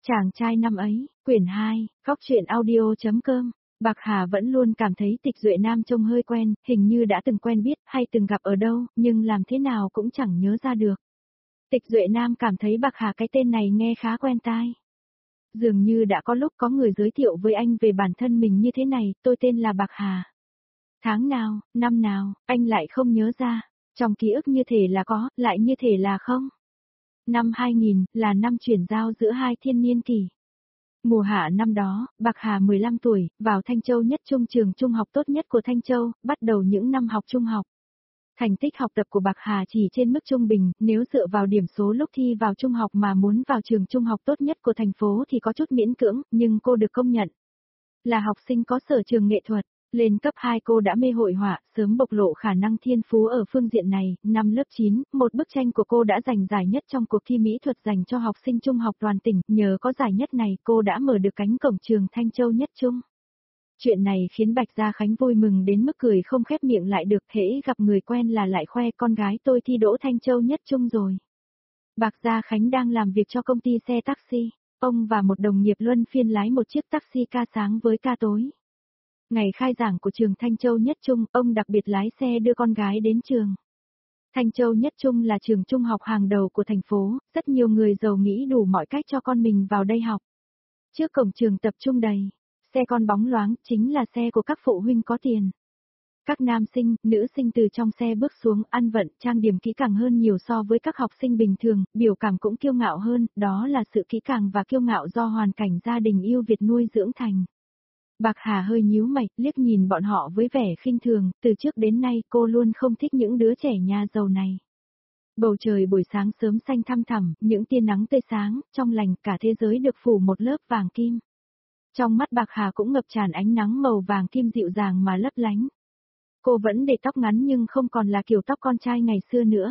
Chàng trai năm ấy, quyển 2, góc truyện audio.com. Bạc Hà vẫn luôn cảm thấy Tịch Duệ Nam trông hơi quen, hình như đã từng quen biết hay từng gặp ở đâu, nhưng làm thế nào cũng chẳng nhớ ra được. Tịch Duệ Nam cảm thấy Bạc Hà cái tên này nghe khá quen tai. Dường như đã có lúc có người giới thiệu với anh về bản thân mình như thế này, tôi tên là Bạc Hà. Tháng nào, năm nào, anh lại không nhớ ra, trong ký ức như thể là có, lại như thể là không. Năm 2000, là năm chuyển giao giữa hai thiên niên kỷ. Mùa hạ năm đó, Bạc Hà 15 tuổi, vào Thanh Châu Nhất Trung, trường trung học tốt nhất của Thanh Châu, bắt đầu những năm học trung học. Thành tích học tập của Bạc Hà chỉ trên mức trung bình, nếu dựa vào điểm số lúc thi vào trung học mà muốn vào trường trung học tốt nhất của thành phố thì có chút miễn cưỡng, nhưng cô được công nhận là học sinh có sở trường nghệ thuật. Lên cấp 2 cô đã mê hội họa, sớm bộc lộ khả năng thiên phú ở phương diện này. Năm lớp 9, một bức tranh của cô đã giành giải nhất trong cuộc thi mỹ thuật dành cho học sinh trung học toàn tỉnh. Nhờ có giải nhất này, cô đã mở được cánh cổng trường Thanh Châu Nhất Trung. Chuyện này khiến Bạch Gia Khánh vui mừng đến mức cười không khép miệng lại được, hễ gặp người quen là lại khoe con gái tôi thi đỗ Thanh Châu Nhất Trung rồi. Bạc Gia Khánh đang làm việc cho công ty xe taxi. Ông và một đồng nghiệp luân phiên lái một chiếc taxi ca sáng với ca tối. Ngày khai giảng của trường Thanh Châu Nhất Trung, ông đặc biệt lái xe đưa con gái đến trường. Thanh Châu Nhất Trung là trường trung học hàng đầu của thành phố, rất nhiều người giàu nghĩ đủ mọi cách cho con mình vào đây học. Trước cổng trường tập trung đầy, xe con bóng loáng, chính là xe của các phụ huynh có tiền. Các nam sinh, nữ sinh từ trong xe bước xuống, ăn vận, trang điểm kỹ càng hơn nhiều so với các học sinh bình thường, biểu cảm cũng kiêu ngạo hơn, đó là sự kỹ càng và kiêu ngạo do hoàn cảnh gia đình yêu Việt nuôi dưỡng thành. Bạc Hà hơi nhíu mày, liếc nhìn bọn họ với vẻ khinh thường, từ trước đến nay cô luôn không thích những đứa trẻ nhà giàu này. Bầu trời buổi sáng sớm xanh thăm thẳm, những tia nắng tươi sáng, trong lành, cả thế giới được phủ một lớp vàng kim. Trong mắt Bạc Hà cũng ngập tràn ánh nắng màu vàng kim dịu dàng mà lấp lánh. Cô vẫn để tóc ngắn nhưng không còn là kiểu tóc con trai ngày xưa nữa.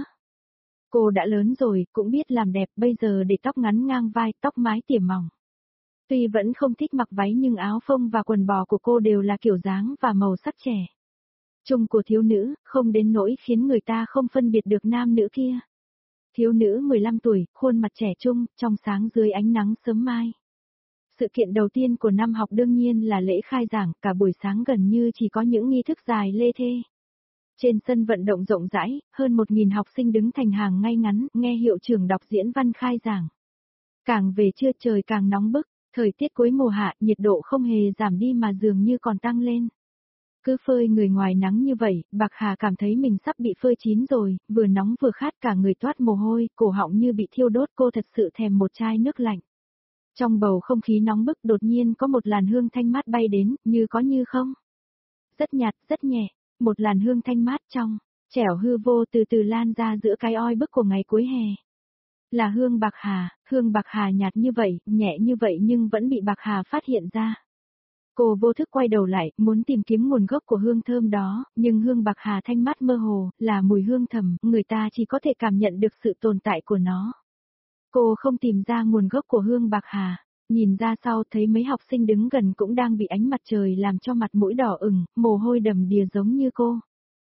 Cô đã lớn rồi, cũng biết làm đẹp, bây giờ để tóc ngắn ngang vai, tóc mái tỉa mỏng. Tuy vẫn không thích mặc váy nhưng áo phông và quần bò của cô đều là kiểu dáng và màu sắc trẻ trung của thiếu nữ, không đến nỗi khiến người ta không phân biệt được nam nữ kia. Thiếu nữ 15 tuổi, khuôn mặt trẻ trung, trong sáng dưới ánh nắng sớm mai. Sự kiện đầu tiên của năm học đương nhiên là lễ khai giảng, cả buổi sáng gần như chỉ có những nghi thức dài lê thê. Trên sân vận động rộng rãi, hơn 1000 học sinh đứng thành hàng ngay ngắn, nghe hiệu trưởng đọc diễn văn khai giảng. Càng về trưa trời càng nóng bức. Thời tiết cuối mùa hạ, nhiệt độ không hề giảm đi mà dường như còn tăng lên. Cứ phơi người ngoài nắng như vậy, Bạc Hà cảm thấy mình sắp bị phơi chín rồi, vừa nóng vừa khát, cả người toát mồ hôi, cổ họng như bị thiêu đốt, cô thật sự thèm một chai nước lạnh. Trong bầu không khí nóng bức đột nhiên có một làn hương thanh mát bay đến, như có như không. Rất nhạt, rất nhẹ, một làn hương thanh mát trong, trẻo hư vô từ từ lan ra giữa cái oi bức của ngày cuối hè. Là hương Bạc Hà nhạt như vậy, nhẹ như vậy nhưng vẫn bị Bạc Hà phát hiện ra. Cô vô thức quay đầu lại, muốn tìm kiếm nguồn gốc của hương thơm đó, nhưng hương Bạc Hà thanh mát mơ hồ, là mùi hương thầm, người ta chỉ có thể cảm nhận được sự tồn tại của nó. Cô không tìm ra nguồn gốc của hương Bạc Hà, nhìn ra sau thấy mấy học sinh đứng gần cũng đang bị ánh mặt trời làm cho mặt mũi đỏ ửng, mồ hôi đầm đìa giống như cô.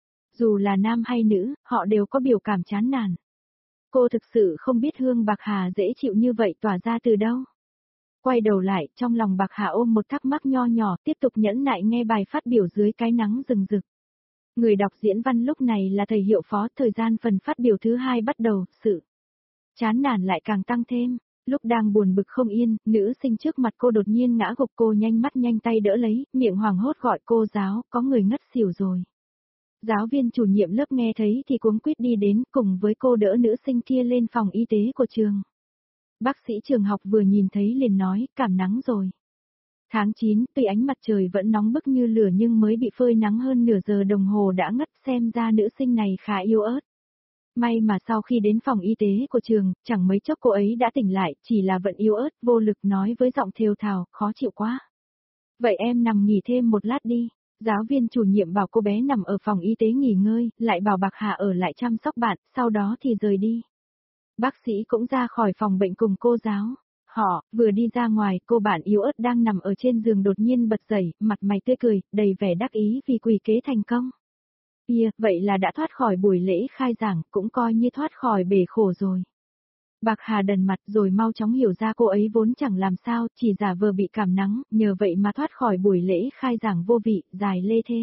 Dù là nam hay nữ, họ đều có biểu cảm chán nản. Cô thực sự không biết hương Bạc Hà dễ chịu như vậy tỏa ra từ đâu. Quay đầu lại, trong lòng Bạc Hà ôm một thắc mắc nho nhỏ, tiếp tục nhẫn nại nghe bài phát biểu dưới cái nắng rừng rực. Người đọc diễn văn lúc này là thầy Hiệu Phó, thời gian phần phát biểu thứ 2 bắt đầu, sự chán nản lại càng tăng thêm. Lúc đang buồn bực không yên, nữ sinh trước mặt cô đột nhiên ngã gục, cô nhanh mắt nhanh tay đỡ lấy, miệng hoảng hốt gọi cô giáo, có người ngất xỉu rồi. Giáo viên chủ nhiệm lớp nghe thấy thì cuống quýt đi đến cùng với cô đỡ nữ sinh kia lên phòng y tế của trường. Bác sĩ trường học vừa nhìn thấy liền nói, cảm nắng rồi. Tháng 9, tuy ánh mặt trời vẫn nóng bức như lửa nhưng mới bị phơi nắng hơn nửa giờ đồng hồ đã ngất, xem ra nữ sinh này khá yếu ớt. May mà sau khi đến phòng y tế của trường, chẳng mấy chốc cô ấy đã tỉnh lại, chỉ là vẫn yếu ớt, vô lực nói với giọng thều thào, khó chịu quá. Vậy em nằm nghỉ thêm một lát đi. Giáo viên chủ nhiệm bảo cô bé nằm ở phòng y tế nghỉ ngơi, lại bảo Bạc Hà ở lại chăm sóc bạn, sau đó thì rời đi. Bác sĩ cũng ra khỏi phòng bệnh cùng cô giáo. Họ, vừa đi ra ngoài, cô bạn yếu ớt đang nằm ở trên giường đột nhiên bật dậy, mặt mày tươi cười, đầy vẻ đắc ý vì quỷ kế thành công. Vậy là đã thoát khỏi buổi lễ khai giảng, cũng coi như thoát khỏi bể khổ rồi. Bạc Hà đần mặt rồi mau chóng hiểu ra cô ấy vốn chẳng làm sao, chỉ giả vờ bị cảm nắng, nhờ vậy mà thoát khỏi buổi lễ khai giảng vô vị, dài lê thê.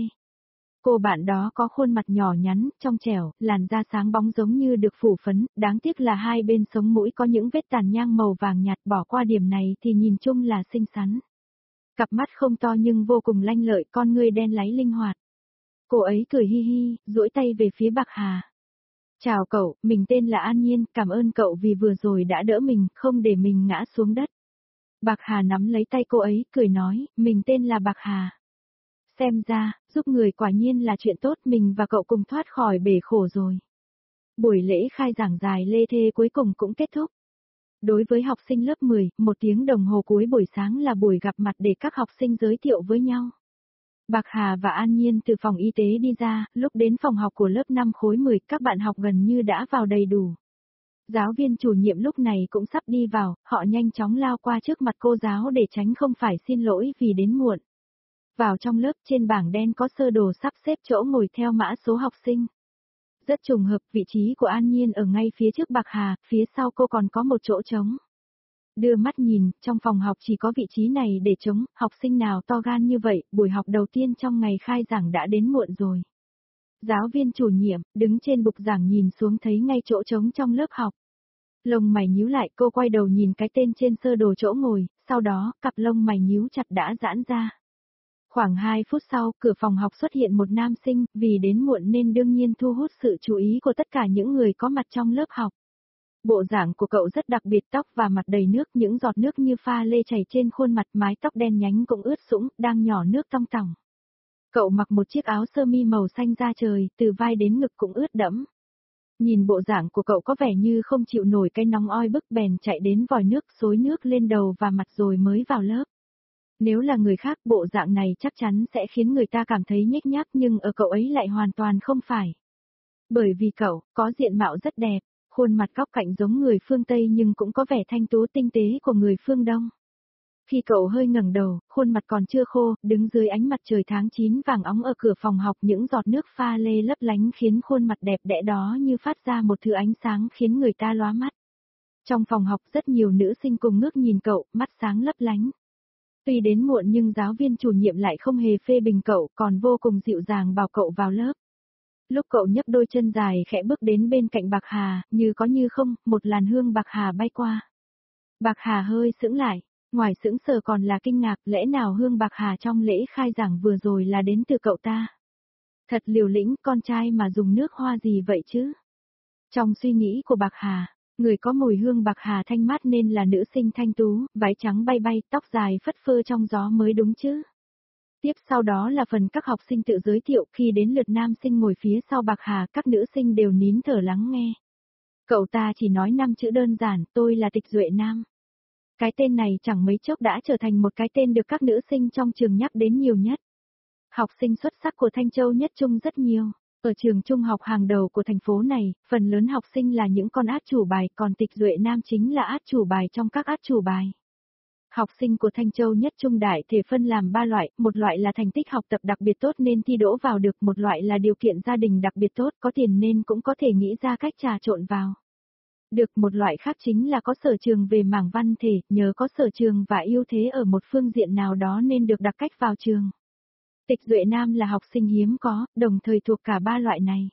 Cô bạn đó có khuôn mặt nhỏ nhắn, trong trẻo, làn da sáng bóng giống như được phủ phấn, đáng tiếc là hai bên sống mũi có những vết tàn nhang màu vàng nhạt, bỏ qua điểm này thì nhìn chung là xinh xắn. Cặp mắt không to nhưng vô cùng lanh lợi, con ngươi đen láy linh hoạt. Cô ấy cười hi hi, duỗi tay về phía Bạc Hà. Chào cậu, mình tên là An Nhiên, cảm ơn cậu vì vừa rồi đã đỡ mình, không để mình ngã xuống đất. Bạc Hà nắm lấy tay cô ấy, cười nói, mình tên là Bạc Hà. Xem ra, giúp người quả nhiên là chuyện tốt, mình và cậu cùng thoát khỏi bể khổ rồi. Buổi lễ khai giảng dài lê thê cuối cùng cũng kết thúc. Đối với học sinh lớp 10, 1 tiếng đồng hồ cuối buổi sáng là buổi gặp mặt để các học sinh giới thiệu với nhau. Bạc Hà và An Nhiên từ phòng y tế đi ra, lúc đến phòng học của lớp 5 khối 10, các bạn học gần như đã vào đầy đủ. Giáo viên chủ nhiệm lúc này cũng sắp đi vào, họ nhanh chóng lao qua trước mặt cô giáo để tránh không phải xin lỗi vì đến muộn. Vào trong lớp, trên bảng đen có sơ đồ sắp xếp chỗ ngồi theo mã số học sinh. Rất trùng hợp, vị trí của An Nhiên ở ngay phía trước Bạc Hà, phía sau cô còn có một chỗ trống. Đưa mắt nhìn, trong phòng học chỉ có vị trí này để trống, học sinh nào to gan như vậy, buổi học đầu tiên trong ngày khai giảng đã đến muộn rồi. Giáo viên chủ nhiệm, đứng trên bục giảng nhìn xuống thấy ngay chỗ trống trong lớp học. Lông mày nhíu lại, cô quay đầu nhìn cái tên trên sơ đồ chỗ ngồi, sau đó, cặp lông mày nhíu chặt đã giãn ra. Khoảng 2 phút sau, cửa phòng học xuất hiện một nam sinh, vì đến muộn nên đương nhiên thu hút sự chú ý của tất cả những người có mặt trong lớp học. Bộ dạng của cậu rất đặc biệt, tóc và mặt đầy nước, những giọt nước như pha lê chảy trên khuôn mặt, mái tóc đen nhánh cũng ướt sũng, đang nhỏ nước tong tỏng. Cậu mặc một chiếc áo sơ mi màu xanh da trời, từ vai đến ngực cũng ướt đẫm. Nhìn bộ dạng của cậu có vẻ như không chịu nổi cái nóng oi bức, bèn chạy đến vòi nước xối nước lên đầu và mặt rồi mới vào lớp. Nếu là người khác, bộ dạng này chắc chắn sẽ khiến người ta cảm thấy nhếch nhác, nhưng ở cậu ấy lại hoàn toàn không phải. Bởi vì cậu có diện mạo rất đẹp, khuôn mặt góc cạnh giống người phương Tây nhưng cũng có vẻ thanh tú tinh tế của người phương Đông. Khi cậu hơi ngẩng đầu, khuôn mặt còn chưa khô, đứng dưới ánh mặt trời tháng 9 vàng óng ở cửa phòng học, những giọt nước pha lê lấp lánh khiến khuôn mặt đẹp đẽ đó như phát ra một thứ ánh sáng khiến người ta lóa mắt. Trong phòng học rất nhiều nữ sinh cùng ngước nhìn cậu, mắt sáng lấp lánh. Tuy đến muộn nhưng giáo viên chủ nhiệm lại không hề phê bình cậu, còn vô cùng dịu dàng bảo cậu vào lớp. Lúc cậu nhấc đôi chân dài khẽ bước đến bên cạnh Bạc Hà, như có như không, một làn hương Bạc Hà bay qua. Bạc Hà hơi sững lại, ngoài sững sờ còn là kinh ngạc, lẽ nào hương Bạc Hà trong lễ khai giảng vừa rồi là đến từ cậu ta? Thật liều lĩnh, con trai mà dùng nước hoa gì vậy chứ? Trong suy nghĩ của Bạc Hà, người có mùi hương Bạc Hà thanh mát nên là nữ sinh thanh tú, váy trắng bay bay, tóc dài phất phơ trong gió mới đúng chứ. Tiếp sau đó là phần các học sinh tự giới thiệu, khi đến lượt nam sinh ngồi phía sau Bạc Hà, các nữ sinh đều nín thở lắng nghe. Cậu ta chỉ nói 5 chữ đơn giản, tôi là Tịch Duệ Nam. Cái tên này chẳng mấy chốc đã trở thành một cái tên được các nữ sinh trong trường nhắc đến nhiều nhất. Học sinh xuất sắc của Thanh Châu Nhất Trung rất nhiều. Ở trường trung học hàng đầu của thành phố này, phần lớn học sinh là những con át chủ bài, còn Tịch Duệ Nam chính là át chủ bài trong các át chủ bài. Học sinh của Thanh Châu Nhất Trung đại thể phân làm 3 loại, một loại là thành tích học tập đặc biệt tốt nên thi đỗ vào được, một loại là điều kiện gia đình đặc biệt tốt, có tiền nên cũng có thể nghĩ ra cách trà trộn vào. Được, một loại khác chính là có sở trường về mảng văn thể, nhờ có sở trường và ưu thế ở một phương diện nào đó nên được đặc cách vào trường. Tịch Duệ Nam là học sinh hiếm có, đồng thời thuộc cả 3 loại này.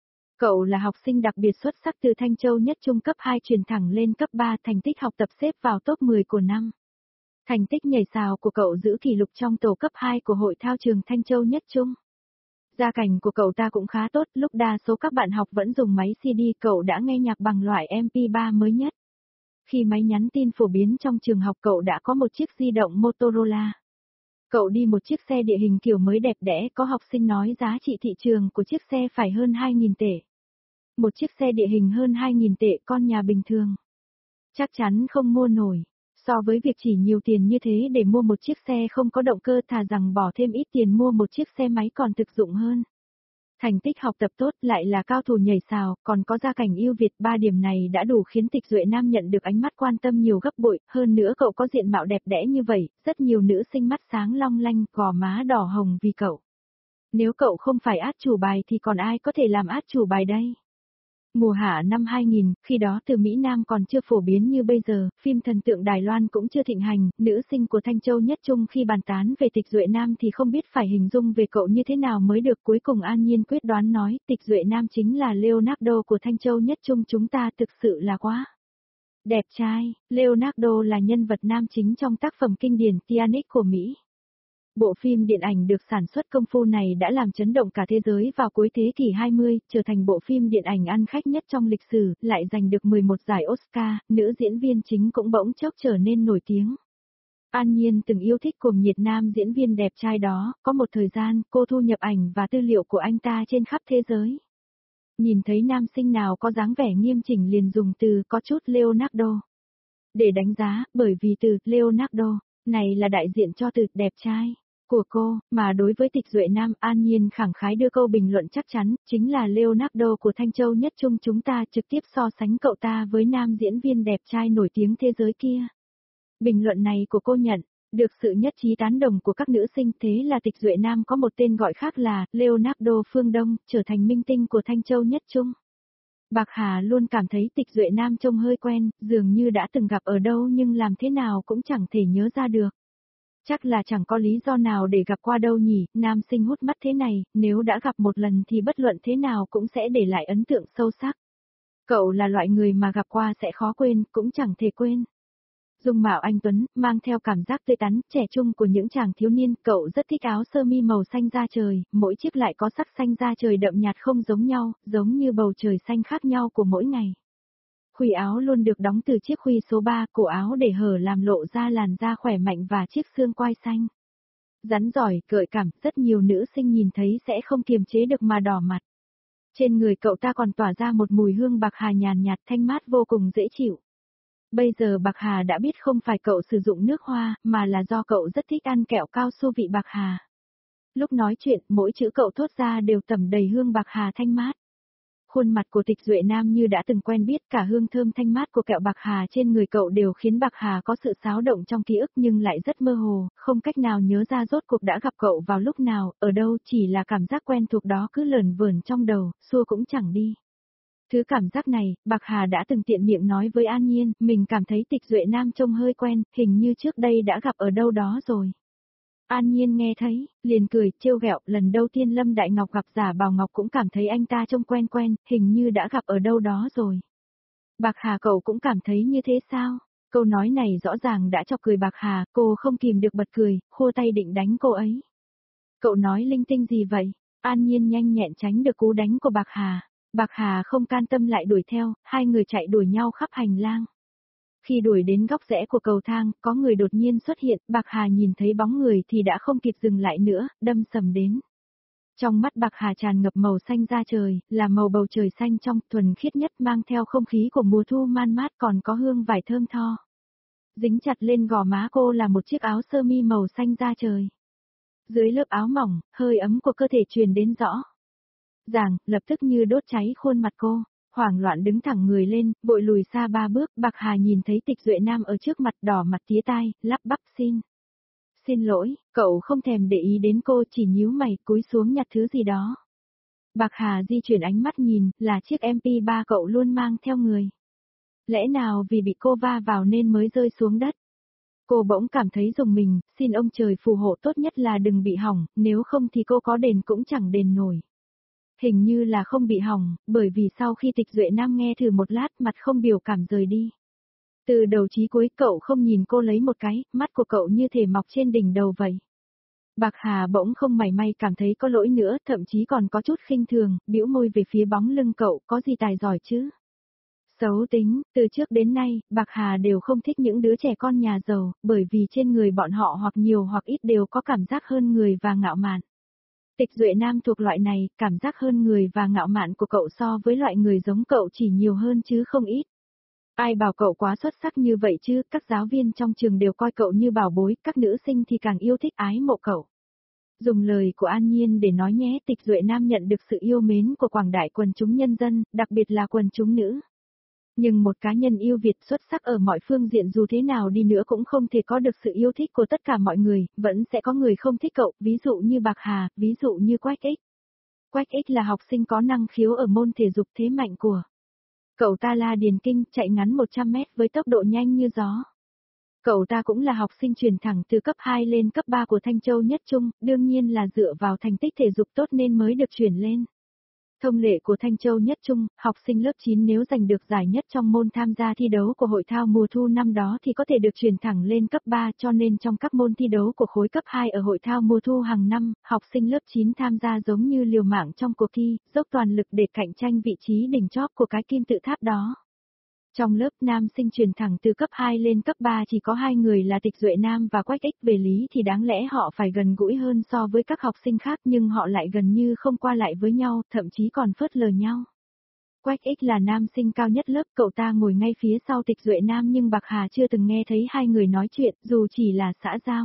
Cậu là học sinh đặc biệt xuất sắc từ Thanh Châu Nhất Trung cấp 2 chuyển thẳng lên cấp 3, thành tích học tập xếp vào top 10 của năm. Thành tích nhảy sào của cậu giữ kỷ lục trong tổ cấp 2 của hội thao trường Thanh Châu Nhất Trung. Gia cảnh của cậu ta cũng khá tốt, lúc đa số các bạn học vẫn dùng máy CD, cậu đã nghe nhạc bằng loại MP3 mới nhất. Khi máy nhắn tin phổ biến trong trường học, cậu đã có một chiếc di động Motorola. Cậu đi một chiếc xe địa hình kiểu mới đẹp đẽ, có học sinh nói giá trị thị trường của chiếc xe phải hơn 2.000 tệ. Một chiếc xe địa hình hơn 2.000 tệ, con nhà bình thường chắc chắn không mua nổi. So với việc chỉ nhiều tiền như thế để mua một chiếc xe không có động cơ, thà rằng bỏ thêm ít tiền mua một chiếc xe máy còn thực dụng hơn. Thành tích học tập tốt, lại là cao thủ nhảy sào, còn có gia cảnh ưu việt, 3 điểm này đã đủ khiến Tịch Duệ Nam nhận được ánh mắt quan tâm nhiều gấp bội, hơn nữa cậu có diện mạo đẹp đẽ như vậy, rất nhiều nữ sinh mắt sáng long lanh, gò má đỏ hồng vì cậu. Nếu cậu không phải át chủ bài thì còn ai có thể làm át chủ bài đây? Mùa hạ năm 2000, khi đó từ Mỹ Nam còn chưa phổ biến như bây giờ, phim thần tượng Đài Loan cũng chưa thịnh hành, nữ sinh của Thanh Châu Nhất Trung khi bàn tán về Tịch Duệ Nam thì không biết phải hình dung về cậu như thế nào mới được. Cuối cùng An Nhiên quyết đoán nói, Tịch Duệ Nam chính là Leonardo của Thanh Châu Nhất Trung chúng ta, thực sự là quá đẹp trai. Leonardo là nhân vật nam chính trong tác phẩm kinh điển Titanic của Mỹ. Bộ phim điện ảnh được sản xuất công phu này đã làm chấn động cả thế giới vào cuối thế kỷ 20, trở thành bộ phim điện ảnh ăn khách nhất trong lịch sử, lại giành được 11 giải Oscar, nữ diễn viên chính cũng bỗng chốc trở nên nổi tiếng. An Nhiên từng yêu thích cuồng nhiệt nam diễn viên đẹp trai đó, có một thời gian cô thu nhập ảnh và tư liệu của anh ta trên khắp thế giới. Nhìn thấy nam sinh nào có dáng vẻ nghiêm chỉnh liền dùng từ có chút Leonardo để đánh giá, bởi vì từ Leonardo này là đại diện cho từ đẹp trai của cô, mà đối với Tịch Duệ Nam, An Nhiên khẳng khái đưa câu bình luận chắc chắn, chính là Leonardo của Thanh Châu Nhất Trung chúng ta, trực tiếp so sánh cậu ta với nam diễn viên đẹp trai nổi tiếng thế giới kia. Bình luận này của cô nhận được sự nhất trí tán đồng của các nữ sinh, thế là Tịch Duệ Nam có một tên gọi khác là Leonardo Phương Đông, trở thành minh tinh của Thanh Châu Nhất Trung. Bạc Hà luôn cảm thấy Tịch Duệ Nam trông hơi quen, dường như đã từng gặp ở đâu nhưng làm thế nào cũng chẳng thể nhớ ra được. Chắc là chẳng có lý do nào để gặp qua đâu nhỉ, nam sinh hút mắt thế này, nếu đã gặp một lần thì bất luận thế nào cũng sẽ để lại ấn tượng sâu sắc. Cậu là loại người mà gặp qua sẽ khó quên, cũng chẳng thể quên. Dung mạo anh tuấn, mang theo cảm giác tươi tắn, trẻ trung của những chàng thiếu niên, cậu rất thích áo sơ mi màu xanh da trời, mỗi chiếc lại có sắc xanh da trời đậm nhạt không giống nhau, giống như bầu trời xanh khác nhau của mỗi ngày. Khuy áo luôn được đóng từ chiếc khuy số 3, cổ áo để hở làm lộ ra làn da khỏe mạnh và chiếc xương quai xanh. Rắn giỏi, gợi cảm, rất nhiều nữ sinh nhìn thấy sẽ không kiềm chế được mà đỏ mặt. Trên người cậu ta còn tỏa ra một mùi hương bạc hà nhàn nhạt thanh mát vô cùng dễ chịu. Bây giờ Bạc Hà đã biết không phải cậu sử dụng nước hoa, mà là do cậu rất thích ăn kẹo cao su vị bạc hà. Lúc nói chuyện, mỗi chữ cậu thốt ra đều tẩm đầy hương bạc hà thanh mát. Khuôn mặt của Tịch Duệ Nam như đã từng quen biết, cả hương thơm thanh mát của kẹo bạc hà trên người cậu đều khiến bạc hà có sự xáo động trong ký ức nhưng lại rất mơ hồ, không cách nào nhớ ra rốt cuộc đã gặp cậu vào lúc nào, ở đâu, chỉ là cảm giác quen thuộc đó cứ lởn vởn trong đầu, xua cũng chẳng đi. Thứ cảm giác này, Bạc Hà đã từng tiện miệng nói với An Nhiên, mình cảm thấy Tịch Duệ Nam trông hơi quen, hình như trước đây đã gặp ở đâu đó rồi. An Nhiên nghe thấy, liền cười, trêu ghẹo, lần đầu tiên Lâm Đại Ngọc gặp Giả Bảo Ngọc cũng cảm thấy anh ta trông quen quen, hình như đã gặp ở đâu đó rồi. Bạc Hà cậu cũng cảm thấy như thế sao? Câu nói này rõ ràng đã chọc cười Bạc Hà, cô không kìm được bật cười, khua tay định đánh cô ấy. Cậu nói linh tinh gì vậy? An Nhiên nhanh nhẹn tránh được cú đánh của Bạc Hà. Bạc Hà không can tâm lại đuổi theo, hai người chạy đuổi nhau khắp hành lang. Khi đuổi đến góc rẽ của cầu thang, có người đột nhiên xuất hiện, Bạc Hà nhìn thấy bóng người thì đã không kịp dừng lại nữa, đâm sầm đến. Trong mắt Bạc Hà tràn ngập màu xanh da trời, là màu bầu trời xanh trong, thuần khiết nhất, mang theo không khí của mùa thu man mát, còn có hương vải thơm tho. Dính chặt lên gò má cô là một chiếc áo sơ mi màu xanh da trời. Dưới lớp áo mỏng, hơi ấm của cơ thể truyền đến rõ ràng, lập tức như đốt cháy khuôn mặt cô. Hoảng loạn đứng thẳng người lên, vội lùi xa 3 bước, Bạc Hà nhìn thấy Tịch Duệ Nam ở trước mặt, đỏ mặt tía tai, lắp bắp Xin lỗi, cậu không thèm để ý đến cô, chỉ nhíu mày, cúi xuống nhặt thứ gì đó. Bạc Hà di chuyển ánh mắt nhìn, là chiếc MP3 cậu luôn mang theo người. Lẽ nào vì bị cô va vào nên mới rơi xuống đất? Cô bỗng cảm thấy rùng mình, xin ông trời phù hộ, tốt nhất là đừng bị hỏng, nếu không thì cô có đền cũng chẳng đền nổi. Hình như là không bị hỏng, bởi vì sau khi Tịch Duệ Nam nghe thử một lát, mặt không biểu cảm rời đi. Từ đầu chí cuối cậu không nhìn cô lấy một cái, mắt của cậu như thể mọc trên đỉnh đầu vậy. Bạc Hà bỗng không mảy may cảm thấy có lỗi nữa, thậm chí còn có chút khinh thường, bĩu môi về phía bóng lưng cậu, có gì tài giỏi chứ? Xấu tính, từ trước đến nay, Bạc Hà đều không thích những đứa trẻ con nhà giàu, bởi vì trên người bọn họ hoặc nhiều hoặc ít đều có cảm giác hơn người và ngạo mạn. Tịch Duệ Nam thuộc loại này, cảm giác hơn người và ngạo mạn của cậu so với loại người giống cậu chỉ nhiều hơn chứ không ít. Ai bảo cậu quá xuất sắc như vậy chứ, các giáo viên trong trường đều coi cậu như bảo bối, các nữ sinh thì càng yêu thích ái mộ cậu. Dùng lời của An Nhiên để nói nhé, Tịch Duệ Nam nhận được sự yêu mến của quảng đại quần chúng nhân dân, đặc biệt là quần chúng nữ. Nhưng một cá nhân yêu Việt xuất sắc ở mọi phương diện dù thế nào đi nữa cũng không thể có được sự yêu thích của tất cả mọi người, vẫn sẽ có người không thích cậu, ví dụ như Bạc Hà, ví dụ như Quách Ích. Quách Ích là học sinh có năng khiếu ở môn thể dục thế mạnh của Cậu ta là Điền Kinh, chạy ngắn 100 mét với tốc độ nhanh như gió. Cậu ta cũng là học sinh truyền thẳng từ cấp 2 lên cấp 3 của Thanh Châu Nhất Trung, đương nhiên là dựa vào thành tích thể dục tốt nên mới được chuyển lên. Thông lệ của Thanh Châu Nhất Trung, học sinh lớp 9 nếu giành được giải nhất trong môn tham gia thi đấu của hội thao mùa thu năm đó thì có thể được chuyển thẳng lên cấp 3, cho nên trong các môn thi đấu của khối cấp 2 ở hội thao mùa thu hàng năm, học sinh lớp 9 tham gia giống như liều mạng trong cuộc thi, dốc toàn lực để cạnh tranh vị trí đỉnh chóp của cái kim tự tháp đó. Trong lớp nam sinh chuyển thẳng từ cấp 2 lên cấp 3 chỉ có 2 người là Tịch Duệ Nam và Quách Ích, về lý thì đáng lẽ họ phải gần gũi hơn so với các học sinh khác nhưng họ lại gần như không qua lại với nhau, thậm chí còn phớt lờ nhau. Quách Ích là nam sinh cao nhất lớp, cậu ta ngồi ngay phía sau Tịch Duệ Nam nhưng Bạc Hà chưa từng nghe thấy hai người nói chuyện, dù chỉ là xã giao.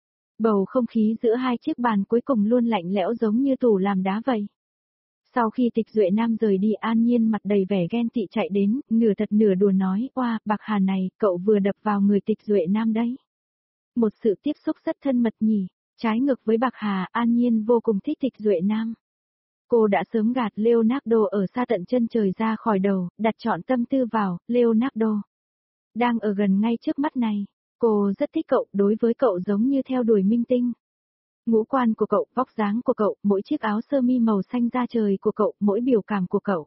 Bầu không khí giữa hai chiếc bàn cuối cùng luôn lạnh lẽo giống như tủ làm đá vậy. Sau khi Tịch Duệ Nam rời đi, An Nhiên mặt đầy vẻ ghen tị chạy đến, nửa thật nửa đùa nói, oa, Bạc Hà này, cậu vừa đập vào người Tịch Duệ Nam đấy. Một sự tiếp xúc rất thân mật nhỉ. Trái ngược với Bạc Hà, An Nhiên vô cùng thích Tịch Duệ Nam. Cô đã sớm gạt Leonardo ở xa tận chân trời ra khỏi đầu, đặt trọn tâm tư vào Leonardo. Đang ở gần ngay trước mắt này. Cô rất thích cậu, đối với cậu giống như theo đuổi minh tinh. Ngũ quan của cậu, vóc dáng của cậu, mỗi chiếc áo sơ mi màu xanh da trời của cậu, mỗi biểu cảm của cậu.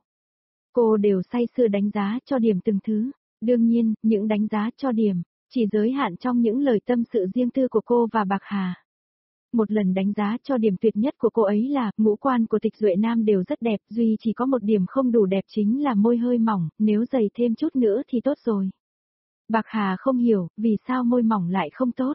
Cô đều say sưa đánh giá cho điểm từng thứ. Đương nhiên, những đánh giá cho điểm, chỉ giới hạn trong những lời tâm sự riêng tư của cô và Bạc Hà. Một lần đánh giá cho điểm tuyệt nhất của cô ấy là, ngũ quan của Tịch Duệ Nam đều rất đẹp, duy chỉ có một điểm không đủ đẹp chính là môi hơi mỏng, nếu dày thêm chút nữa thì tốt rồi. Bạc Hà không hiểu, vì sao môi mỏng lại không tốt.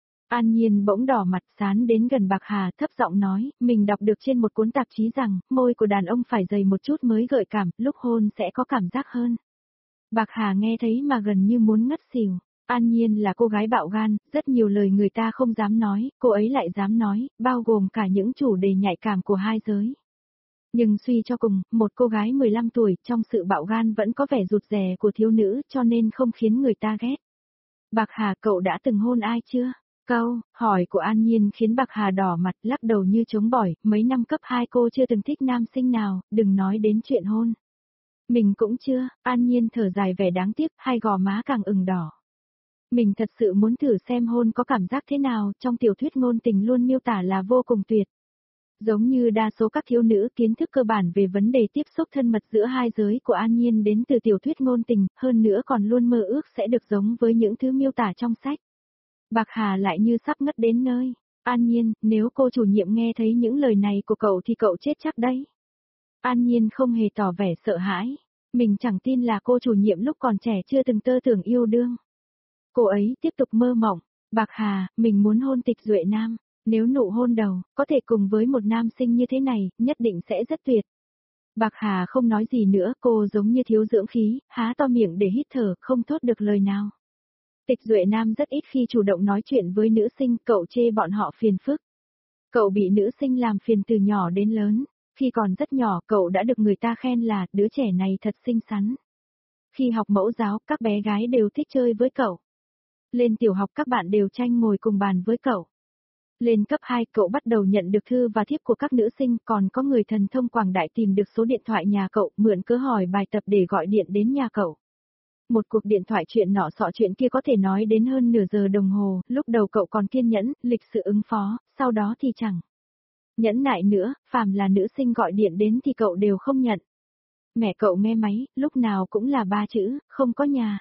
An Nhiên bỗng đỏ mặt, sán đến gần Bạc Hà, thấp giọng nói, mình đọc được trên một cuốn tạp chí rằng, môi của đàn ông phải dày một chút mới gợi cảm, lúc hôn sẽ có cảm giác hơn. Bạc Hà nghe thấy mà gần như muốn ngất xỉu. An Nhiên là cô gái bạo gan, rất nhiều lời người ta không dám nói, cô ấy lại dám nói, bao gồm cả những chủ đề nhạy cảm của hai giới. Nhưng suy cho cùng, một cô gái 15 tuổi trong sự bạo gan vẫn có vẻ rụt rè của thiếu nữ cho nên không khiến người ta ghét. Bạc Hà, cậu đã từng hôn ai chưa? Câu hỏi của An Nhiên khiến Bạc Hà đỏ mặt, lắc đầu như chống bỏi, mấy năm cấp 2 cô chưa từng thích nam sinh nào, đừng nói đến chuyện hôn. Mình cũng chưa, An Nhiên thở dài vẻ đáng tiếc, hai gò má càng ửng đỏ. Mình thật sự muốn thử xem hôn có cảm giác thế nào, trong tiểu thuyết ngôn tình luôn miêu tả là vô cùng tuyệt. Giống như đa số các thiếu nữ, kiến thức cơ bản về vấn đề tiếp xúc thân mật giữa hai giới của An Nhiên đến từ tiểu thuyết ngôn tình, hơn nữa còn luôn mơ ước sẽ được giống với những thứ miêu tả trong sách. Bạc Hà lại như sắp ngất đến nơi. An Nhiên, nếu cô chủ nhiệm nghe thấy những lời này của cậu thì cậu chết chắc đấy. An Nhiên không hề tỏ vẻ sợ hãi. Mình chẳng tin là cô chủ nhiệm lúc còn trẻ chưa từng tơ tưởng yêu đương. Cô ấy tiếp tục mơ mộng. Bạc Hà, mình muốn hôn Tịch Duệ Nam. Nếu nụ hôn đầu, có thể cùng với một nam sinh như thế này, nhất định sẽ rất tuyệt. Bạc Hà không nói gì nữa, cô giống như thiếu dưỡng khí, há to miệng để hít thở, không thốt được lời nào. Tịch Duệ Nam rất ít khi chủ động nói chuyện với nữ sinh, cậu chê bọn họ phiền phức. Cậu bị nữ sinh làm phiền từ nhỏ đến lớn. Khi còn rất nhỏ, cậu đã được người ta khen là, đứa trẻ này thật xinh xắn. Khi học mẫu giáo, các bé gái đều thích chơi với cậu. Lên tiểu học các bạn đều tranh ngồi cùng bàn với cậu. Lên cấp 2, cậu bắt đầu nhận được thư và thiếp của các nữ sinh, còn có người thần thông quảng đại tìm được số điện thoại nhà cậu, mượn cớ hỏi bài tập để gọi điện đến nhà cậu. Một cuộc điện thoại chuyện nọ sọ chuyện kia có thể nói đến hơn nửa giờ đồng hồ, lúc đầu cậu còn kiên nhẫn, lịch sự ứng phó, sau đó thì chẳng nhẫn nại nữa, phàm là nữ sinh gọi điện đến thì cậu đều không nhận. Mẹ cậu nghe máy, lúc nào cũng là 3 chữ, không có nhà.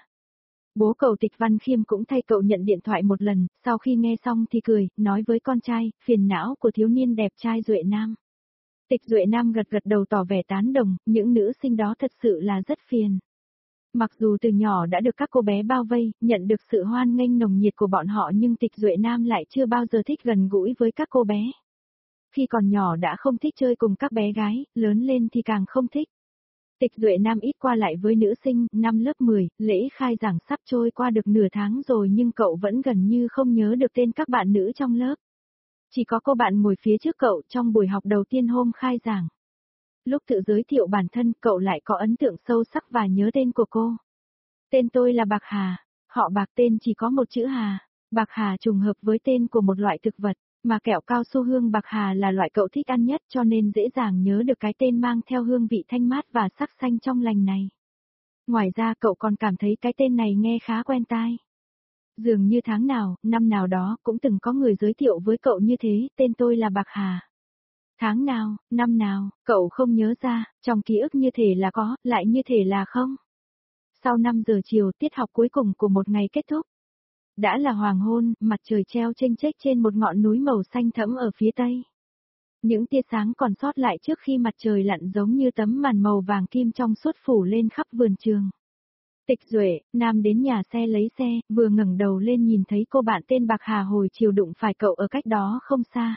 Bố cậu Tịch Văn Khiêm cũng thay cậu nhận điện thoại một lần, sau khi nghe xong thì cười, nói với con trai, phiền não của thiếu niên đẹp trai Duệ Nam. Tịch Duệ Nam gật gật đầu tỏ vẻ tán đồng, những nữ sinh đó thật sự là rất phiền. Mặc dù từ nhỏ đã được các cô bé bao vây, nhận được sự hoan nghênh nồng nhiệt của bọn họ nhưng Tịch Duệ Nam lại chưa bao giờ thích gần gũi với các cô bé. Khi còn nhỏ đã không thích chơi cùng các bé gái, lớn lên thì càng không thích. Tịch Duệ Nam ít qua lại với nữ sinh, năm lớp 10, lễ khai giảng sắp trôi qua được nửa tháng rồi nhưng cậu vẫn gần như không nhớ được tên các bạn nữ trong lớp. Chỉ có cô bạn ngồi phía trước cậu trong buổi học đầu tiên hôm khai giảng. Lúc tự giới thiệu bản thân, cậu lại có ấn tượng sâu sắc và nhớ tên của cô. Tên tôi là Bạc Hà, họ Bạc, tên chỉ có một chữ Hà. Bạc Hà trùng hợp với tên của một loại thực vật, mà kẹo cao su hương Bạc Hà là loại cậu thích ăn nhất cho nên dễ dàng nhớ được cái tên mang theo hương vị thanh mát và sắc xanh trong lành này. Ngoài ra cậu còn cảm thấy cái tên này nghe khá quen tai. Dường như tháng nào, năm nào đó cũng từng có người giới thiệu với cậu như thế, tên tôi là Bạc Hà. Tháng nào, năm nào, cậu không nhớ ra, trong ký ức như thể là có, lại như thể là không. Sau 5 giờ chiều, tiết học cuối cùng của một ngày kết thúc. Đã là hoàng hôn, mặt trời treo chênh chếch trên một ngọn núi màu xanh thẫm ở phía tây. Những tia sáng còn sót lại trước khi mặt trời lặn giống như tấm màn màu vàng kim trong suốt phủ lên khắp vườn trường. Tịch Duệ, Nam đến nhà xe lấy xe, vừa ngẩng đầu lên nhìn thấy cô bạn tên Bạc Hà hồi chiều đụng phải cậu ở cách đó không xa.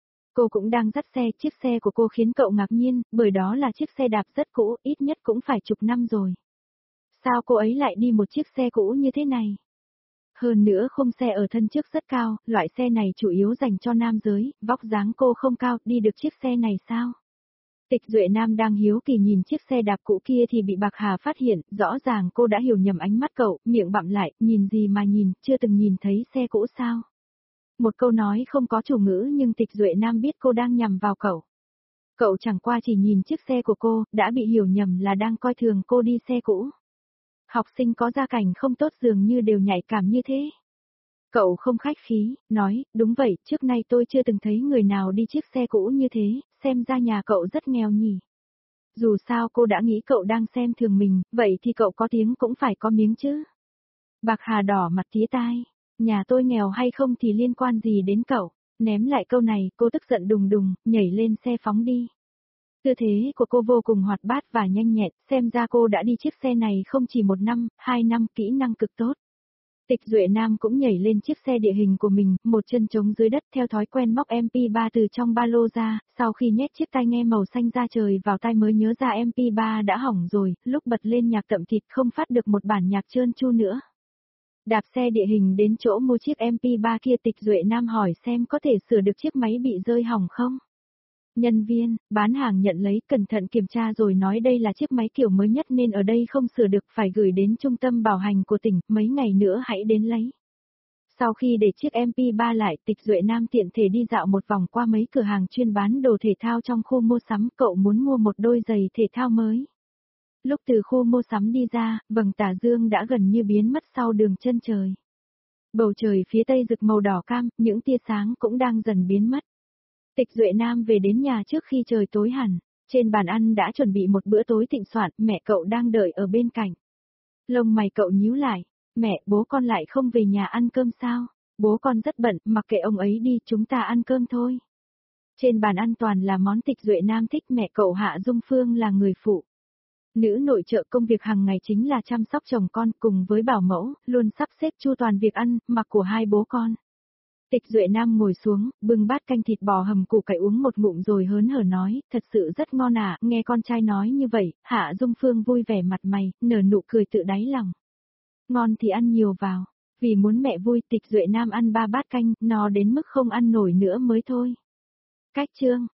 Cô cũng đang dắt xe, chiếc xe của cô khiến cậu ngạc nhiên, bởi đó là chiếc xe đạp rất cũ, ít nhất cũng phải chục năm rồi. Sao cô ấy lại đi một chiếc xe cũ như thế này? Hơn nữa khung xe ở thân trước rất cao, loại xe này chủ yếu dành cho nam giới, vóc dáng cô không cao, đi được chiếc xe này sao? Tịch Duệ Nam đang hiếu kỳ nhìn chiếc xe đạp cũ kia thì bị Bạc Hà phát hiện, rõ ràng cô đã hiểu nhầm ánh mắt cậu, miệng bặm lại, nhìn gì mà nhìn, chưa từng nhìn thấy xe cũ sao? Một câu nói không có chủ ngữ nhưng Tịch Duệ Nam biết cô đang nhầm vào cậu. Cậu chẳng qua chỉ nhìn chiếc xe của cô, đã bị hiểu nhầm là đang coi thường cô đi xe cũ. Học sinh có gia cảnh không tốt dường như đều nhạy cảm như thế. Cậu không khách khí, nói, đúng vậy, trước nay tôi chưa từng thấy người nào đi chiếc xe cũ như thế, xem ra nhà cậu rất nghèo nhỉ. Dù sao cô đã nghĩ cậu đang xem thường mình, vậy thì cậu có tiếng cũng phải có miếng chứ. Bạc Hà đỏ mặt tía tai, nhà tôi nghèo hay không thì liên quan gì đến cậu. Ném lại câu này, cô tức giận đùng đùng, nhảy lên xe phóng đi. Tư thế của cô vô cùng hoạt bát và nhanh nhẹn, xem ra cô đã đi chiếc xe này không chỉ 1 năm, 2 năm, kỹ năng cực tốt. Tịch Duệ Nam cũng nhảy lên chiếc xe địa hình của mình, một chân trống dưới đất theo thói quen móc MP3 từ trong ba lô ra, sau khi nhét chiếc tai nghe màu xanh da trời vào tai mới nhớ ra MP3 đã hỏng rồi, lúc bật lên nhạc tậm thịt không phát được một bản nhạc trơn tru nữa. Đạp xe địa hình đến chỗ mua chiếc MP3 kia, Tịch Duệ Nam hỏi xem có thể sửa được chiếc máy bị rơi hỏng không. Nhân viên, bán hàng nhận lấy, cẩn thận kiểm tra rồi nói đây là chiếc máy kiểu mới nhất nên ở đây không sửa được, phải gửi đến trung tâm bảo hành của tỉnh, mấy ngày nữa hãy đến lấy. Sau khi để chiếc MP3 lại, Tịch Duệ Nam tiện thể đi dạo một vòng qua mấy cửa hàng chuyên bán đồ thể thao trong khu mua sắm, cậu muốn mua một đôi giày thể thao mới. Lúc từ khu mua sắm đi ra, vầng tà dương đã gần như biến mất sau đường chân trời. Bầu trời phía tây rực màu đỏ cam, những tia sáng cũng đang dần biến mất. Tịch Duệ Nam về đến nhà trước khi trời tối hẳn, trên bàn ăn đã chuẩn bị một bữa tối thịnh soạn, mẹ cậu đang đợi ở bên cạnh. Lông mày cậu nhíu lại, mẹ, bố con lại không về nhà ăn cơm sao? Bố con rất bận, mặc kệ ông ấy đi, chúng ta ăn cơm thôi. Trên bàn ăn toàn là món Tịch Duệ Nam thích, mẹ cậu Hạ Dung Phương là người phụ. Nữ nội trợ, công việc hàng ngày chính là chăm sóc chồng con cùng với bảo mẫu, luôn sắp xếp chu toàn việc ăn, mặc của hai bố con. Tịch Duệ Nam ngồi xuống, bưng bát canh thịt bò hầm củ cải uống một ngụm rồi hớn hở nói, thật sự rất ngon à, nghe con trai nói như vậy, Hạ Dung Phương vui vẻ mặt mày, nở nụ cười tự đáy lòng. Ngon thì ăn nhiều vào, vì muốn mẹ vui, Tịch Duệ Nam ăn 3 bát canh, no đến mức không ăn nổi nữa mới thôi. Cách chương